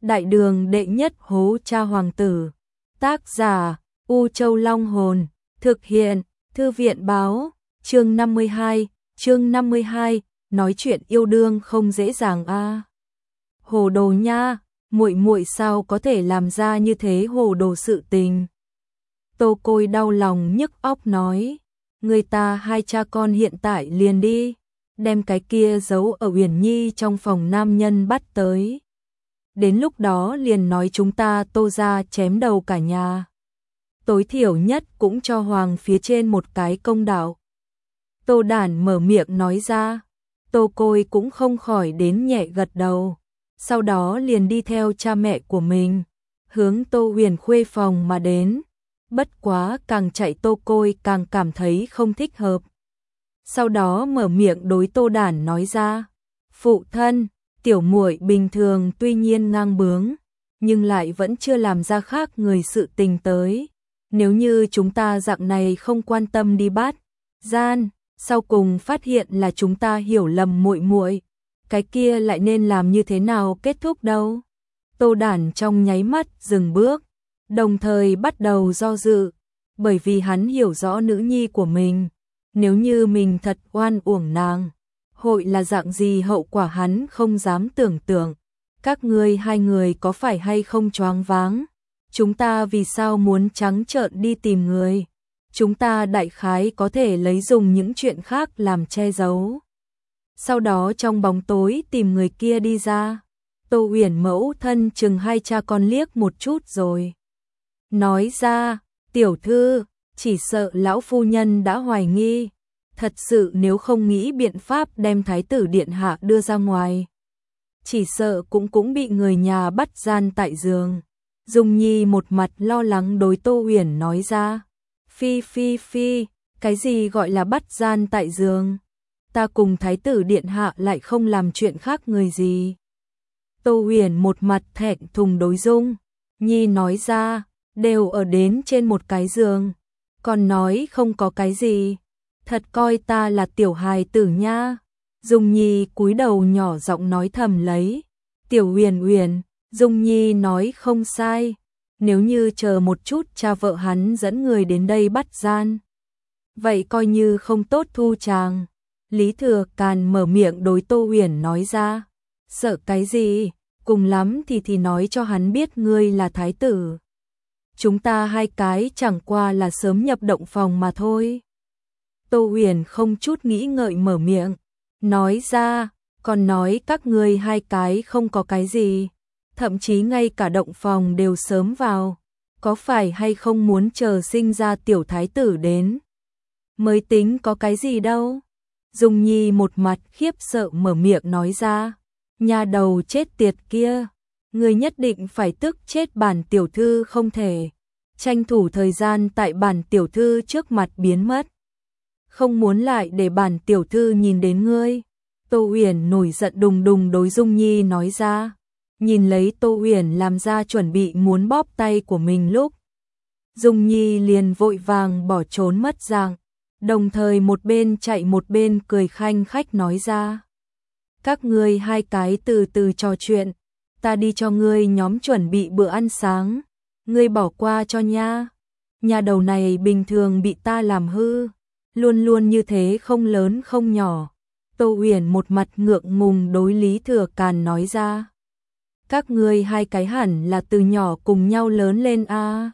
Đại đường đệ nhất hố cha hoàng tử. Tác giả U Châu Long Hồn. Thực hiện Thư viện Báo. Chương 52. Nói chuyện yêu đương không dễ dàng a. Hồ đồ nha, muội muội sao có thể làm ra như thế hồ đồ sự tình. Tô Côi đau lòng nhức óc nói, người ta hai cha con hiện tại liền đi, đem cái kia giấu ở Uyển Nhi trong phòng nam nhân bắt tới. Đến lúc đó liền nói chúng ta Tô gia chém đầu cả nhà. Tối thiểu nhất cũng cho hoàng phía trên một cái công đạo. Tô Đản mở miệng nói ra, Tô Côi cũng không khỏi đến nhẹ gật đầu. Sau đó liền đi theo cha mẹ của mình, hướng Tô Huyền Khuê phòng mà đến. Bất quá càng chạy Tô Côi càng cảm thấy không thích hợp. Sau đó mở miệng đối Tô Đản nói ra, phụ thân, tiểu muội bình thường tuy nhiên ngang bướng, nhưng lại vẫn chưa làm ra khác người sự tình tới. Nếu như chúng ta dạng này không quan tâm đi bắt gian, sau cùng phát hiện là chúng ta hiểu lầm muội muội, cái kia lại nên làm như thế nào kết thúc đâu? Tô Đản trong nháy mắt dừng bước, đồng thời bắt đầu do dự, bởi vì hắn hiểu rõ nữ nhi của mình, nếu như mình thật oan uổng nàng, hội là dạng gì hậu quả hắn không dám tưởng tượng. Các ngươi hai người có phải hay không choáng váng? Chúng ta vì sao muốn trắng trợn đi tìm người? Chúng ta đại khái có thể lấy dùng những chuyện khác làm che giấu. Sau đó trong bóng tối tìm người kia đi ra. Tô Huyền mẫu thân chừng hai cha con liếc một chút rồi nói ra, tiểu thư, chỉ sợ lão phu nhân đã hoài nghi. Thật sự nếu không nghĩ biện pháp đem thái tử điện hạ đưa ra ngoài, chỉ sợ cũng bị người nhà bắt gian tại giường. Dung Nhi một mặt lo lắng đối Tô Huyền nói ra, phi, cái gì gọi là bắt gian tại giường? Ta cùng thái tử điện hạ lại không làm chuyện khác người gì. Tô Huyền một mặt thẹn thùng đối Dung Nhi nói ra, đều ở đến trên một cái giường, còn nói không có cái gì, thật coi ta là tiểu hài tử nha. Dung Nhi cúi đầu nhỏ giọng nói thầm lấy, tiểu Huyền, Dung Nhi nói không sai, nếu như chờ một chút cha vợ hắn dẫn người đến đây bắt gian, vậy coi như không tốt thu chàng. Lý Thừa Càn mở miệng đối Tô Huyền nói ra, sợ cái gì, cùng lắm thì nói cho hắn biết ngươi là thái tử. Chúng ta hai cái chẳng qua là sớm nhập động phòng mà thôi. Tô Huyền không chút nghĩ ngợi mở miệng, nói ra, còn nói các ngươi hai cái không có cái gì, thậm chí ngay cả động phòng đều sớm vào, có phải hay không muốn chờ sinh ra tiểu thái tử đến mới tính có cái gì đâu. Dung Nhi một mặt khiếp sợ mở miệng nói ra, nhà đầu chết tiệt kia, người nhất định phải tức chết bản tiểu thư không thể, tranh thủ thời gian tại bản tiểu thư trước mặt biến mất, không muốn lại để bản tiểu thư nhìn đến ngươi. Tô Huyền nổi giận đùng đùng đối Dung Nhi nói ra, nhìn lấy Tô Huyền làm ra chuẩn bị muốn bóp tay của mình lúc, Dung Nhi liền vội vàng bỏ trốn mất dạng, đồng thời một bên chạy một bên cười khanh khách nói ra, các ngươi hai cái từ từ trò chuyện, ta đi cho ngươi nhóm chuẩn bị bữa ăn sáng, ngươi bỏ qua cho nha. Nhà đầu này bình thường bị ta làm hư, luôn luôn như thế không lớn không nhỏ. Tô Huyền một mặt ngượng ngùng đối Lý Thừa Càn nói ra, các ngươi hai cái hẳn là từ nhỏ cùng nhau lớn lên a.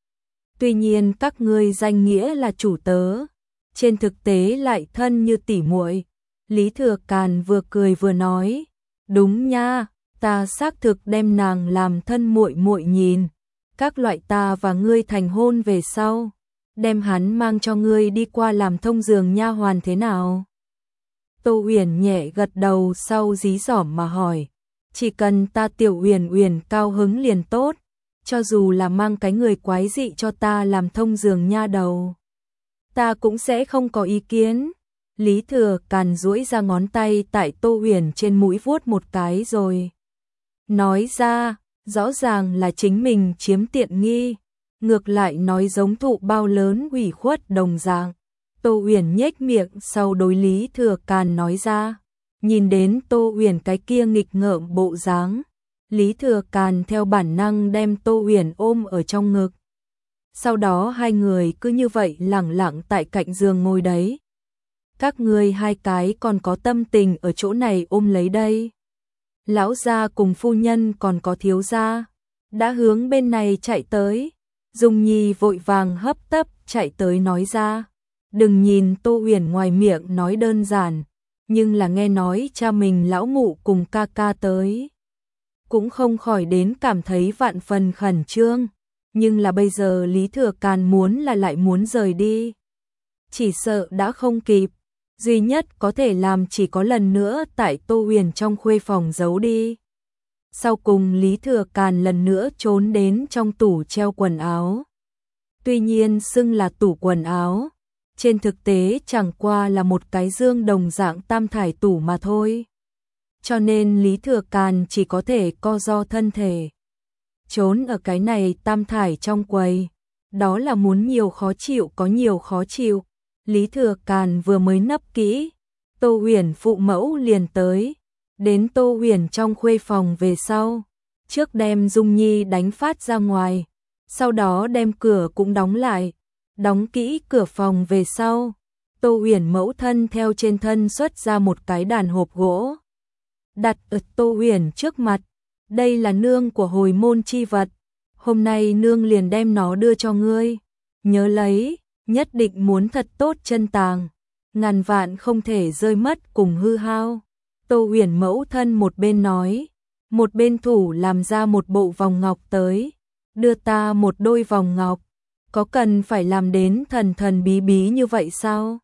Tuy nhiên các ngươi danh nghĩa là chủ tớ, trên thực tế lại thân như tỉ muội. Lý Thừa Càn vừa cười vừa nói, đúng nha, ta xác thực đem nàng làm thân muội muội nhìn, các loại ta và ngươi thành hôn về sau, đem hắn mang cho ngươi đi qua làm thông giường nha hoàn thế nào? Tô Huyền nhẹ gật đầu sau dí dỏm mà hỏi, chỉ cần ta tiểu Huyền cao hứng liền tốt, cho dù là mang cái người quái dị cho ta làm thông giường nha đầu, ta cũng sẽ không có ý kiến. Lý Thừa Càn duỗi ra ngón tay tại Tô Huyền trên mũi vuốt một cái rồi nói ra, rõ ràng là chính mình chiếm tiện nghi, ngược lại nói giống thụ bao lớn ủy khuất đồng dạng. Tô Huyền nhếch miệng sau đối Lý Thừa Càn nói ra, nhìn đến Tô Huyền cái kia nghịch ngợm bộ dáng, Lý Thừa Càn theo bản năng đem Tô Uyển ôm ở trong ngực. Sau đó hai người cứ như vậy lẳng lặng tại cạnh giường ngồi đấy. Các ngươi hai cái còn có tâm tình ở chỗ này ôm lấy đây. Lão gia cùng phu nhân còn có thiếu gia đã hướng bên này chạy tới. Dung Nhi vội vàng hấp tấp chạy tới nói ra. Đừng nhìn Tô Uyển ngoài miệng nói đơn giản, nhưng là nghe nói cha mình lão mụ cùng ca ca tới, cũng không khỏi đến cảm thấy vạn phần khẩn trương. Nhưng là bây giờ Lý Thừa Càn muốn là lại muốn rời đi, chỉ sợ đã không kịp. Duy nhất có thể làm chỉ có lần nữa tại Tô Uyển trong khuê phòng giấu đi. Sau cùng Lý Thừa Càn lần nữa trốn đến trong tủ treo quần áo. Tuy nhiên xưng là tủ quần áo, trên thực tế chẳng qua là một cái dương đồng dạng tam thải tủ mà thôi. Cho nên Lý Thừa Càn chỉ có thể co ro thân thể, trốn ở cái này tam thải trong quầy. Đó là muốn nhiều khó chịu có nhiều khó chịu. Lý Thừa Càn vừa mới nấp kỹ, Tô Uyển phụ mẫu liền tới. Đến Tô Uyển trong khuê phòng về sau, trước đem Dung Nhi đánh phát ra ngoài, sau đó đem cửa cũng đóng lại. Đóng kỹ cửa phòng về sau, Tô Uyển mẫu thân theo trên thân xuất ra một cái đàn hộp gỗ, đặt ở Tô Uyển trước mặt. Đây là nương của hồi môn chi vật, hôm nay nương liền đem nó đưa cho ngươi. Nhớ lấy, nhất định muốn thật tốt chân tàng, ngàn vạn không thể rơi mất cùng hư hao. Tô Uyển mẫu thân một bên nói, một bên thủ làm ra một bộ vòng ngọc tới. Đưa ta một đôi vòng ngọc, có cần phải làm đến thần thần bí bí như vậy sao?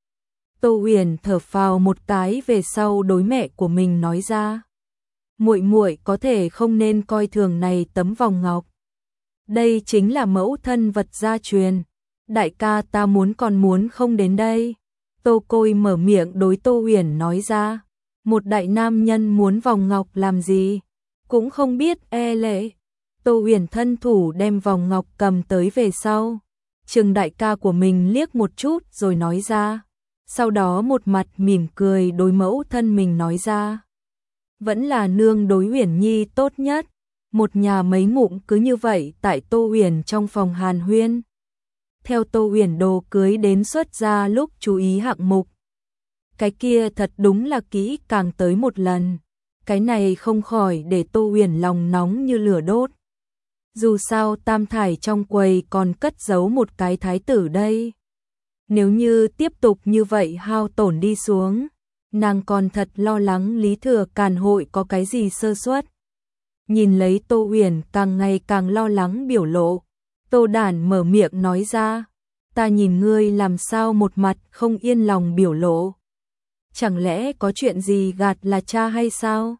Tô Uyển thở phào một cái về sau đối mẹ của mình nói ra. Muội muội có thể không nên coi thường này tấm vòng ngọc. Đây chính là mẫu thân vật gia truyền. Đại ca ta muốn còn muốn không đến đây. Tô Côi mở miệng đối Tô Uyển nói ra. Một đại nam nhân muốn vòng ngọc làm gì? Cũng không biết e lệ. Tô Uyển thân thủ đem vòng ngọc cầm tới về sau. Trừng đại ca của mình liếc một chút rồi nói ra. Sau đó một mặt mỉm cười đối mẫu thân mình nói ra. Vẫn là nương đối Uyển Nhi tốt nhất. Một nhà mấy ngụm cứ như vậy tại Tô Uyển trong phòng hàn huyên. Theo Tô Uyển đồ cưới đến xuất ra lúc chú ý hạng mục. Cái kia thật đúng là kỹ càng tới một lần. Cái này không khỏi để Tô Uyển lòng nóng như lửa đốt. Dù sao tam thải trong quầy còn cất giấu một cái thái tử đây. Nếu như tiếp tục như vậy hao tổn đi xuống, nàng còn thật lo lắng Lý Thừa Càn hội có cái gì sơ suất. Nhìn lấy Tô Uyển càng ngày càng lo lắng biểu lộ, Tô Đản mở miệng nói ra. Ta nhìn ngươi làm sao một mặt không yên lòng biểu lộ. Chẳng lẽ có chuyện gì gạt là cha hay sao?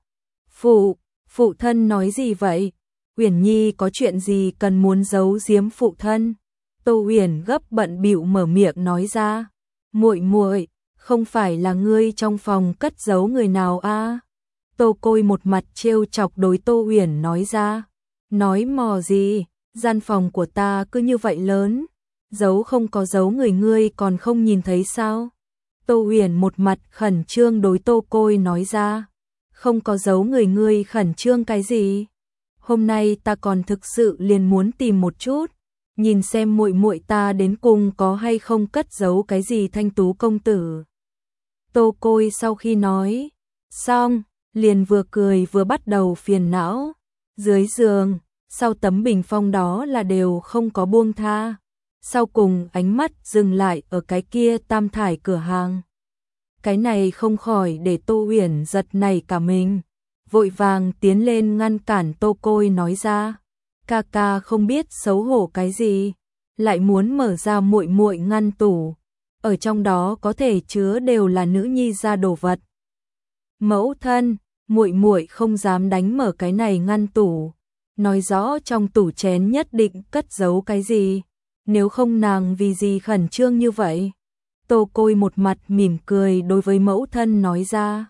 Phụ thân nói gì vậy? Uyển Nhi có chuyện gì cần muốn giấu giếm phụ thân? Tô Uyển gấp bận bịu mở miệng nói ra. Muội muội, không phải là ngươi trong phòng cất giấu người nào a? Tô Côi một mặt trêu chọc đối Tô Uyển nói ra. Nói mò gì, gian phòng của ta cứ như vậy lớn, giấu không có giấu người ngươi còn không nhìn thấy sao? Tô Uyển một mặt khẩn trương đối Tô Côi nói ra. Không có giấu người ngươi khẩn trương cái gì? Hôm nay ta còn thực sự liền muốn tìm một chút, nhìn xem muội muội ta đến cùng có hay không cất giấu cái gì thanh tú công tử. Tô Côi sau khi nói xong, liền vừa cười vừa bắt đầu phiền não. Dưới giường, sau tấm bình phong đó là đều không có buông tha. Sau cùng ánh mắt dừng lại ở cái kia tam thải cửa hàng. Cái này không khỏi để Tô Uyển giật nảy cả mình. Vội vàng tiến lên ngăn cản Tô Côi nói ra. Ca ca không biết xấu hổ cái gì, lại muốn mở ra muội muội ngăn tủ. Ở trong đó có thể chứa đều là nữ nhi gia đồ vật. Mẫu thân, muội muội không dám đánh mở cái này ngăn tủ. Nói rõ trong tủ chén nhất định cất giấu cái gì. Nếu không nàng vì gì khẩn trương như vậy? Tô Côi một mặt mỉm cười đối với mẫu thân nói ra.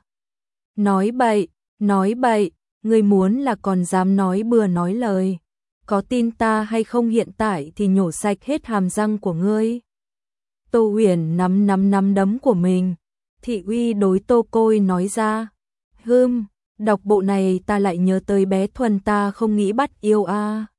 Nói bậy, ngươi muốn là còn dám nói bừa nói lời. Có tin ta hay không hiện tại thì nhổ sạch hết hàm răng của ngươi. Tô Uyển nắm đấm của mình, thị uy đối Tô Côi nói ra. Đọc bộ này ta lại nhớ tới bé Thuần, ta không nghĩ bắt yêu a.